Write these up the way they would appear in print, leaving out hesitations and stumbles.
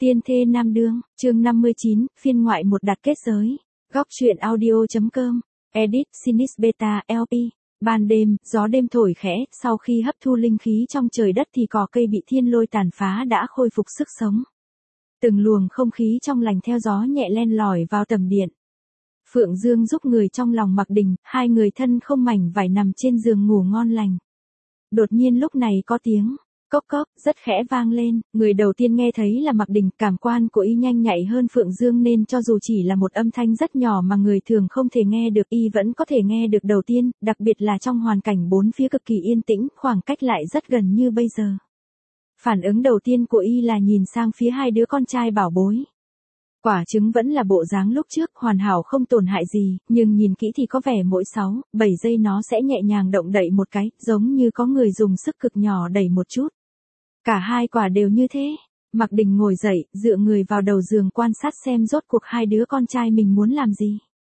Tiên thê nam đương, chương 59, phiên ngoại một đặt kết giới. Góc truyện audio.com, edit, Sinis Beta, LP. Ban đêm, gió đêm thổi khẽ, sau khi hấp thu linh khí trong trời đất thì cỏ cây bị thiên lôi tàn phá đã khôi phục sức sống. Từng luồng không khí trong lành theo gió nhẹ len lỏi vào tầm điện. Phượng Dương giúp người trong lòng Mạc Đình, hai người thân không mảnh vải nằm trên giường ngủ ngon lành. Đột nhiên lúc này có tiếng cốc cốc rất khẽ vang lên, người đầu tiên nghe thấy là Mạc Đình, cảm quan của y nhanh nhạy hơn Phượng Dương nên cho dù chỉ là một âm thanh rất nhỏ mà người thường không thể nghe được y vẫn có thể nghe được đầu tiên, đặc biệt là trong hoàn cảnh bốn phía cực kỳ yên tĩnh, khoảng cách lại rất gần như bây giờ. Phản ứng đầu tiên của y là nhìn sang phía hai đứa con trai bảo bối. Quả trứng vẫn là bộ dáng lúc trước, hoàn hảo không tổn hại gì, nhưng nhìn kỹ thì có vẻ mỗi 6-7 giây nó sẽ nhẹ nhàng động đậy một cái, giống như có người dùng sức cực nhỏ đẩy một chút. Cả hai quả đều như thế. Mạc Đình ngồi dậy, dựa người vào đầu giường quan sát xem rốt cuộc hai đứa con trai mình muốn làm gì.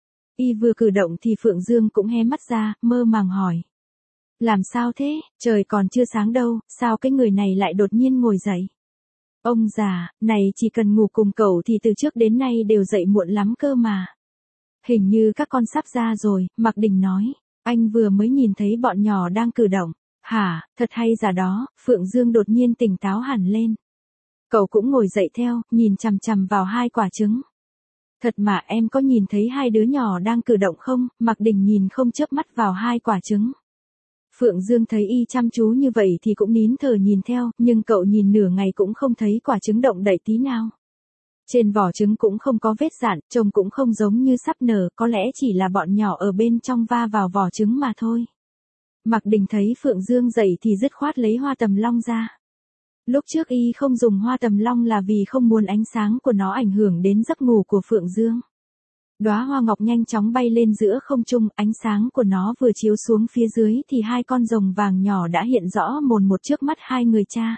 Y vừa cử động thì Phượng Dương cũng hé mắt ra, mơ màng hỏi. Làm sao thế, trời còn chưa sáng đâu, sao cái người này lại đột nhiên ngồi dậy? Ông già, này chỉ cần ngủ cùng cậu thì từ trước đến nay đều dậy muộn lắm cơ mà. Hình như các con sắp ra rồi, Mạc Đình nói. Anh vừa mới nhìn thấy bọn nhỏ đang cử động. Hả, thật hay giả đó, Phượng Dương đột nhiên tỉnh táo hẳn lên. Cậu cũng ngồi dậy theo, nhìn chằm chằm vào hai quả trứng. Thật mà em có nhìn thấy hai đứa nhỏ đang cử động không? Mạc Đình nhìn không chớp mắt vào hai quả trứng. Phượng Dương thấy y chăm chú như vậy thì cũng nín thở nhìn theo, nhưng cậu nhìn nửa ngày cũng không thấy quả trứng động đậy tí nào. Trên vỏ trứng cũng không có vết dạn, trông cũng không giống như sắp nở, có lẽ chỉ là bọn nhỏ ở bên trong va vào vỏ trứng mà thôi. Mạc Đình thấy Phượng Dương dậy thì dứt khoát lấy hoa tầm long ra. Lúc trước y không dùng hoa tầm long là vì không muốn ánh sáng của nó ảnh hưởng đến giấc ngủ của Phượng Dương. Đóa hoa ngọc nhanh chóng bay lên giữa không trung, ánh sáng của nó vừa chiếu xuống phía dưới thì hai con rồng vàng nhỏ đã hiện rõ mồn một trước mắt hai người cha.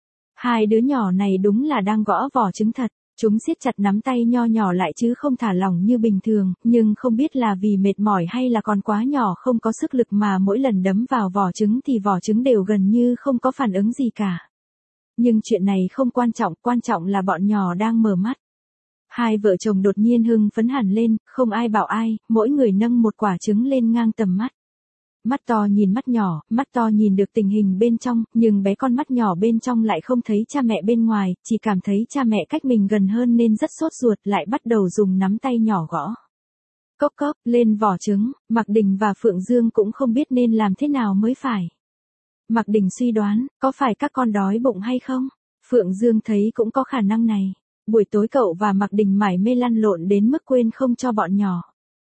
Hai đứa nhỏ này đúng là đang gõ vỏ trứng thật. Chúng siết chặt nắm tay nho nhỏ lại chứ không thả lỏng như bình thường, nhưng không biết là vì mệt mỏi hay là còn quá nhỏ không có sức lực mà mỗi lần đấm vào vỏ trứng thì vỏ trứng đều gần như không có phản ứng gì cả. Nhưng chuyện này không quan trọng là bọn nhỏ đang mở mắt. Hai vợ chồng đột nhiên hưng phấn hẳn lên, không ai bảo ai, mỗi người nâng một quả trứng lên ngang tầm mắt. Mắt to nhìn mắt to nhìn được tình hình bên trong, nhưng bé con mắt nhỏ bên trong lại không thấy cha mẹ bên ngoài, chỉ cảm thấy cha mẹ cách mình gần hơn nên rất sốt ruột, lại bắt đầu dùng nắm tay nhỏ gõ. Cốc cốc, lên vỏ trứng, Mạc Đình và Phượng Dương cũng không biết nên làm thế nào mới phải. Mạc Đình suy đoán, có phải các con đói bụng hay không? Phượng Dương thấy cũng có khả năng này. Buổi tối cậu và Mạc Đình mải mê lăn lộn đến mức quên không cho bọn nhỏ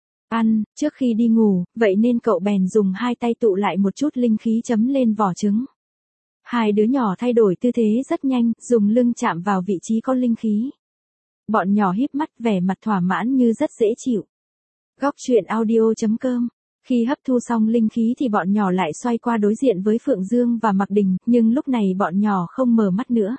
ăn, trước khi đi ngủ, vậy nên cậu bèn dùng hai tay tụ lại một chút linh khí chấm lên vỏ trứng. Hai đứa nhỏ thay đổi tư thế rất nhanh, dùng lưng chạm vào vị trí có linh khí. Bọn nhỏ híp mắt vẻ mặt thỏa mãn như rất dễ chịu. Góc truyện audio.com. Khi hấp thu xong linh khí thì bọn nhỏ lại xoay qua đối diện với Phượng Dương và Mạc Đình, nhưng lúc này bọn nhỏ không mở mắt nữa.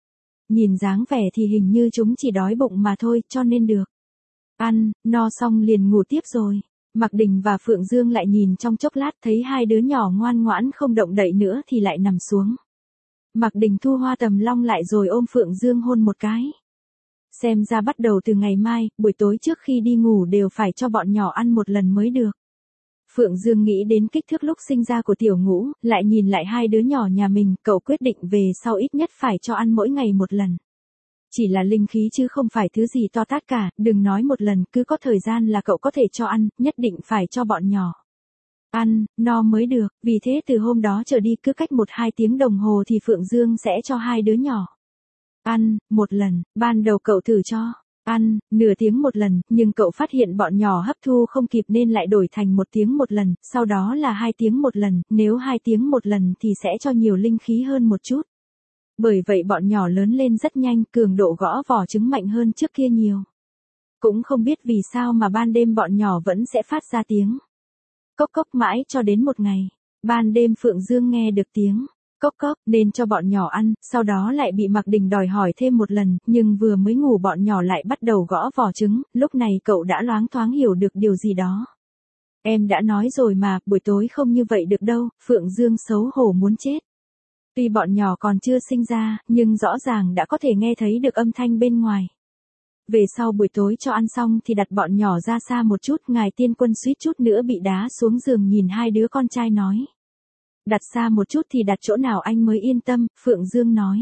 Nhìn dáng vẻ thì hình như chúng chỉ đói bụng mà thôi, cho nên được. Ăn, no xong liền ngủ tiếp rồi. Mạc Đình và Phượng Dương lại nhìn trong chốc lát thấy hai đứa nhỏ ngoan ngoãn không động đậy nữa thì lại nằm xuống. Mạc Đình thu hoa tầm long lại rồi ôm Phượng Dương hôn một cái. Xem ra bắt đầu từ ngày mai, buổi tối trước khi đi ngủ đều phải cho bọn nhỏ ăn một lần mới được. Phượng Dương nghĩ đến kích thước lúc sinh ra của Tiểu Ngũ, lại nhìn lại hai đứa nhỏ nhà mình, cậu quyết định về sau ít nhất phải cho ăn mỗi ngày một lần. Chỉ là linh khí chứ không phải thứ gì to tát cả, đừng nói một lần, cứ có thời gian là cậu có thể cho ăn, nhất định phải cho bọn nhỏ ăn, no mới được, vì thế từ hôm đó trở đi cứ cách 1-2 tiếng đồng hồ thì Phượng Dương sẽ cho hai đứa nhỏ ăn, một lần, ban đầu cậu thử cho ăn, nửa tiếng một lần, nhưng cậu phát hiện bọn nhỏ hấp thu không kịp nên lại đổi thành 1 tiếng một lần, sau đó là 2 tiếng một lần, nếu 2 tiếng một lần thì sẽ cho nhiều linh khí hơn một chút. Bởi vậy bọn nhỏ lớn lên rất nhanh, cường độ gõ vỏ trứng mạnh hơn trước kia nhiều. Cũng không biết vì sao mà ban đêm bọn nhỏ vẫn sẽ phát ra tiếng cốc cốc mãi cho đến một ngày. Ban đêm Phượng Dương nghe được tiếng cốc cốc nên cho bọn nhỏ ăn, sau đó lại bị Mạc Đình đòi hỏi thêm một lần, nhưng vừa mới ngủ bọn nhỏ lại bắt đầu gõ vỏ trứng, lúc này cậu đã loáng thoáng hiểu được điều gì đó. Em đã nói rồi mà, buổi tối không như vậy được đâu, Phượng Dương xấu hổ muốn chết. Tuy bọn nhỏ còn chưa sinh ra, nhưng rõ ràng đã có thể nghe thấy được âm thanh bên ngoài. Về sau buổi tối cho ăn xong thì đặt bọn nhỏ ra xa một chút, ngài tiên quân suýt chút nữa bị đá xuống giường nhìn hai đứa con trai nói. Đặt xa một chút thì đặt chỗ nào anh mới yên tâm, Phượng Dương nói.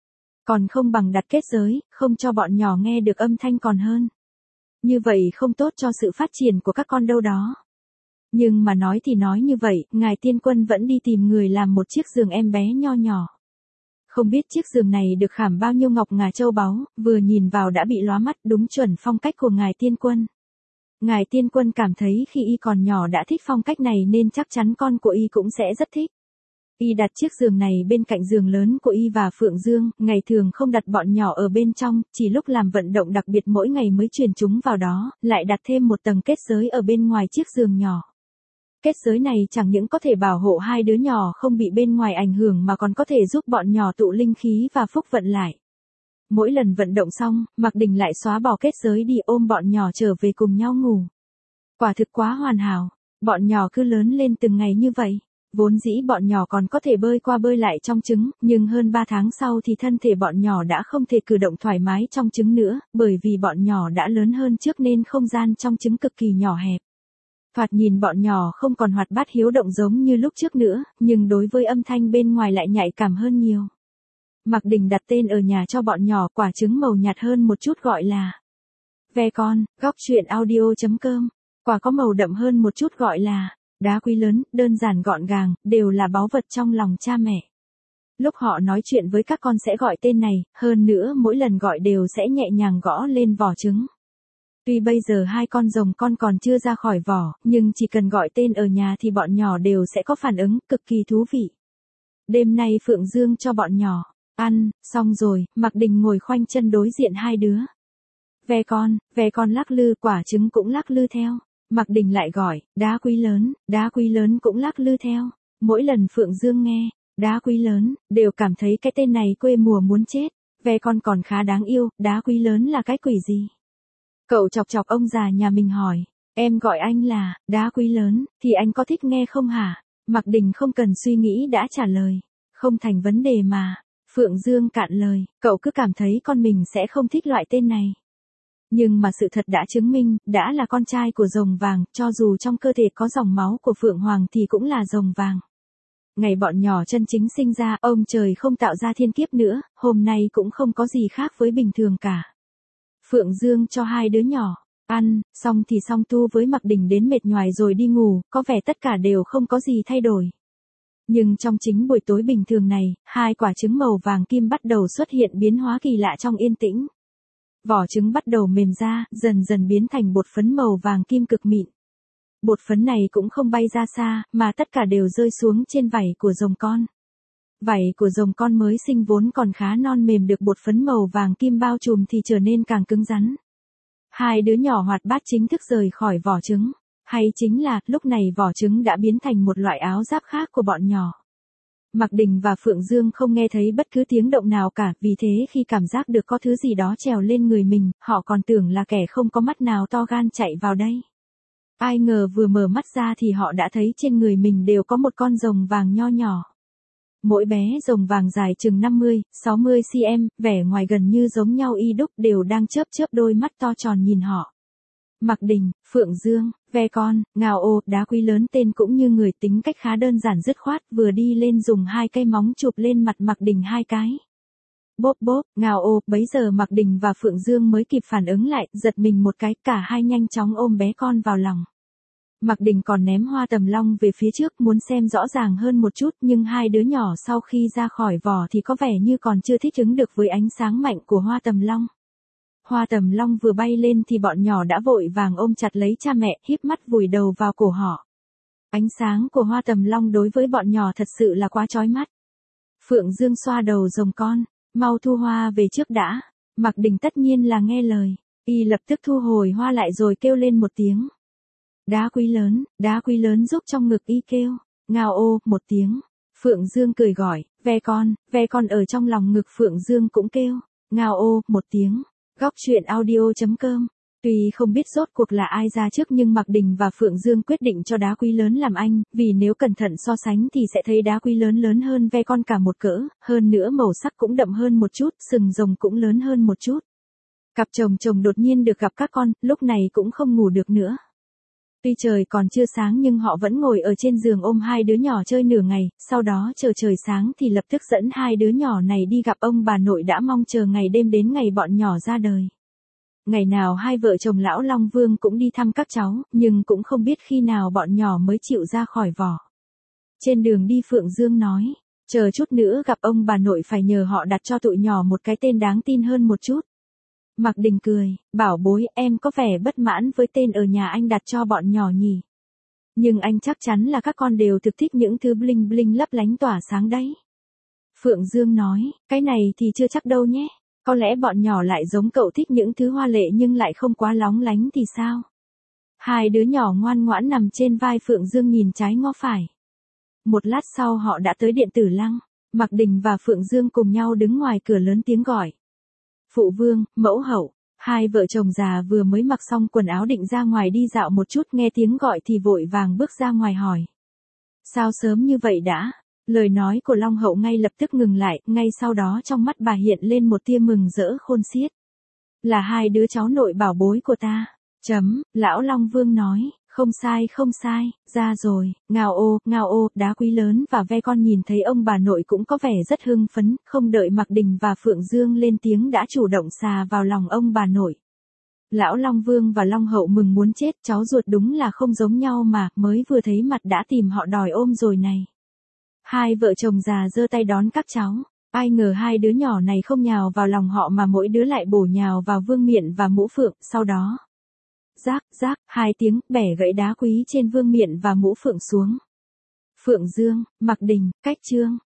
Còn không bằng đặt kết giới, không cho bọn nhỏ nghe được âm thanh còn hơn. Như vậy không tốt cho sự phát triển của các con đâu đó. Nhưng mà nói thì nói như vậy, ngài tiên quân vẫn đi tìm người làm một chiếc giường em bé nho nhỏ. Không biết chiếc giường này được khảm bao nhiêu ngọc ngà châu báu, vừa nhìn vào đã bị lóa mắt, đúng chuẩn phong cách của ngài tiên quân. Ngài tiên quân cảm thấy khi y còn nhỏ đã thích phong cách này nên chắc chắn con của y cũng sẽ rất thích. Y đặt chiếc giường này bên cạnh giường lớn của y và Phượng Dương, ngày thường không đặt bọn nhỏ ở bên trong, chỉ lúc làm vận động đặc biệt mỗi ngày mới truyền chúng vào đó, lại đặt thêm một tầng kết giới ở bên ngoài chiếc giường nhỏ. Kết giới này chẳng những có thể bảo hộ hai đứa nhỏ không bị bên ngoài ảnh hưởng mà còn có thể giúp bọn nhỏ tụ linh khí và phúc vận lại. Mỗi lần vận động xong, Mạc Đình lại xóa bỏ kết giới đi ôm bọn nhỏ trở về cùng nhau ngủ. Quả thực quá hoàn hảo, bọn nhỏ cứ lớn lên từng ngày như vậy. Vốn dĩ bọn nhỏ còn có thể bơi qua bơi lại trong trứng, nhưng hơn 3 tháng sau thì thân thể bọn nhỏ đã không thể cử động thoải mái trong trứng nữa, bởi vì bọn nhỏ đã lớn hơn trước nên không gian trong trứng cực kỳ nhỏ hẹp. Thoạt nhìn bọn nhỏ không còn hoạt bát hiếu động giống như lúc trước nữa, nhưng đối với âm thanh bên ngoài lại nhạy cảm hơn nhiều. Mạc Đình đặt tên ở nhà cho bọn nhỏ quả trứng màu nhạt hơn một chút gọi là Ve Con, góc truyện audio.com, quả có màu đậm hơn một chút gọi là Đá Quý Lớn, đơn giản gọn gàng, đều là báu vật trong lòng cha mẹ. Lúc họ nói chuyện với các con sẽ gọi tên này, hơn nữa mỗi lần gọi đều sẽ nhẹ nhàng gõ lên vỏ trứng. Tuy bây giờ hai con rồng con còn chưa ra khỏi vỏ, nhưng chỉ cần gọi tên ở nhà thì bọn nhỏ đều sẽ có phản ứng, cực kỳ thú vị. Đêm nay Phượng Dương cho bọn nhỏ ăn, xong rồi, Mạc Đình ngồi khoanh chân đối diện hai đứa. Ve con lắc lư, quả trứng cũng lắc lư theo. Mạc Đình lại gọi, đá quý lớn cũng lắc lư theo. Mỗi lần Phượng Dương nghe, đá quý lớn, đều cảm thấy cái tên này quê mùa muốn chết. Ve con còn khá đáng yêu, đá quý lớn là cái quỷ gì? Cậu chọc chọc ông già nhà mình hỏi, em gọi anh là đá quý lớn, thì anh có thích nghe không hả? Mạc Đình không cần suy nghĩ đã trả lời, không thành vấn đề mà. Phượng Dương cạn lời, cậu cứ cảm thấy con mình sẽ không thích loại tên này. Nhưng mà sự thật đã chứng minh, đã là con trai của rồng vàng, cho dù trong cơ thể có dòng máu của Phượng Hoàng thì cũng là rồng vàng. Ngày bọn nhỏ chân chính sinh ra, ông trời không tạo ra thiên kiếp nữa, hôm nay cũng không có gì khác với bình thường cả. Phượng Dương cho hai đứa nhỏ ăn, xong thì song tu với Mạc Đình đến mệt nhoài rồi đi ngủ, có vẻ tất cả đều không có gì thay đổi. Nhưng trong chính buổi tối bình thường này, hai quả trứng màu vàng kim bắt đầu xuất hiện biến hóa kỳ lạ trong yên tĩnh. Vỏ trứng bắt đầu mềm ra, dần dần biến thành bột phấn màu vàng kim cực mịn. Bột phấn này cũng không bay ra xa, mà tất cả đều rơi xuống trên vảy của rồng con. Vảy của rồng con mới sinh vốn còn khá non mềm được bột phấn màu vàng kim bao trùm thì trở nên càng cứng rắn. Hai đứa nhỏ hoạt bát chính thức rời khỏi vỏ trứng. Hay chính là, lúc này vỏ trứng đã biến thành một loại áo giáp khác của bọn nhỏ. Mạc Đình và Phượng Dương không nghe thấy bất cứ tiếng động nào cả, vì thế khi cảm giác được có thứ gì đó trèo lên người mình, họ còn tưởng là kẻ không có mắt nào to gan chạy vào đây. Ai ngờ vừa mở mắt ra thì họ đã thấy trên người mình đều có một con rồng vàng nho nhỏ. Mỗi bé rồng vàng dài chừng 50-60 cm, vẻ ngoài gần như giống nhau y đúc, đều đang chớp chớp đôi mắt to tròn nhìn họ. Mạc Đình, Phượng Dương, Ve Con, Ngao Ô, đá quý lớn tên cũng như người, tính cách khá đơn giản dứt khoát, vừa đi lên dùng hai cây móng chụp lên mặt Mạc Đình hai cái. Bốp bốp, Ngao Ô, bấy giờ Mạc Đình và Phượng Dương mới kịp phản ứng lại, giật mình một cái, cả hai nhanh chóng ôm bé con vào lòng. Mạc Đình còn ném hoa tầm long về phía trước muốn xem rõ ràng hơn một chút, nhưng hai đứa nhỏ sau khi ra khỏi vỏ thì có vẻ như còn chưa thích ứng được với ánh sáng mạnh của hoa tầm long. Hoa tầm long vừa bay lên thì bọn nhỏ đã vội vàng ôm chặt lấy cha mẹ, híp mắt vùi đầu vào cổ họ. Ánh sáng của hoa tầm long đối với bọn nhỏ thật sự là quá chói mắt. Phượng Dương xoa đầu rồng con, mau thu hoa về trước đã. Mạc Đình tất nhiên là nghe lời, y lập tức thu hồi hoa lại rồi kêu lên một tiếng. Đá quý lớn giúp trong ngực y kêu, Ngao Ô, một tiếng. Phượng Dương cười gọi, Ve con ở trong lòng ngực Phượng Dương cũng kêu, Ngao Ô, một tiếng. Góc truyện audio.com Tuy không biết rốt cuộc là ai ra trước nhưng Mạc Đình và Phượng Dương quyết định cho đá quý lớn làm anh, vì nếu cẩn thận so sánh thì sẽ thấy đá quý lớn lớn hơn ve con cả một cỡ, hơn nữa màu sắc cũng đậm hơn một chút, sừng rồng cũng lớn hơn một chút. Cặp chồng chồng đột nhiên được gặp các con, lúc này cũng không ngủ được nữa. Tuy trời còn chưa sáng nhưng họ vẫn ngồi ở trên giường ôm hai đứa nhỏ chơi nửa ngày, sau đó chờ trời sáng thì lập tức dẫn hai đứa nhỏ này đi gặp ông bà nội đã mong chờ ngày đêm đến ngày bọn nhỏ ra đời. Ngày nào hai vợ chồng lão Long Vương cũng đi thăm các cháu, nhưng cũng không biết khi nào bọn nhỏ mới chịu ra khỏi vỏ. Trên đường đi Phượng Dương nói, chờ chút nữa gặp ông bà nội phải nhờ họ đặt cho tụi nhỏ một cái tên đáng tin hơn một chút. Mạc Đình cười, bảo bối em có vẻ bất mãn với tên ở nhà anh đặt cho bọn nhỏ nhỉ. Nhưng anh chắc chắn là các con đều thực thích những thứ bling bling lấp lánh tỏa sáng đấy. Phượng Dương nói, cái này thì chưa chắc đâu nhé. Có lẽ bọn nhỏ lại giống cậu thích những thứ hoa lệ nhưng lại không quá lóng lánh thì sao? Hai đứa nhỏ ngoan ngoãn nằm trên vai Phượng Dương nhìn trái ngó phải. Một lát sau họ đã tới điện tử lăng. Mạc Đình và Phượng Dương cùng nhau đứng ngoài cửa lớn tiếng gọi. Phụ vương, mẫu hậu, hai vợ chồng già vừa mới mặc xong quần áo định ra ngoài đi dạo một chút nghe tiếng gọi thì vội vàng bước ra ngoài hỏi. Sao sớm như vậy đã? Lời nói của Long hậu ngay lập tức ngừng lại, ngay sau đó trong mắt bà hiện lên một tia mừng rỡ khôn xiết. Là hai đứa cháu nội bảo bối của ta. Lão Long Vương nói, không sai, ra rồi, ngao ô, đá quý lớn và ve con nhìn thấy ông bà nội cũng có vẻ rất hưng phấn, không đợi Mạc Đình và Phượng Dương lên tiếng đã chủ động xà vào lòng ông bà nội. Lão Long Vương và Long hậu mừng muốn chết, cháu ruột đúng là không giống nhau mà, mới vừa thấy mặt đã tìm họ đòi ôm rồi này. Hai vợ chồng già giơ tay đón các cháu, ai ngờ hai đứa nhỏ này không nhào vào lòng họ mà mỗi đứa lại bổ nhào vào Vương Miện và Mũ Phượng, sau đó. Rác, hai tiếng, bẻ gãy đá quý trên Vương Miện và Mũ Phượng xuống. Phượng Dương, Mạc Đình, Cách Chương.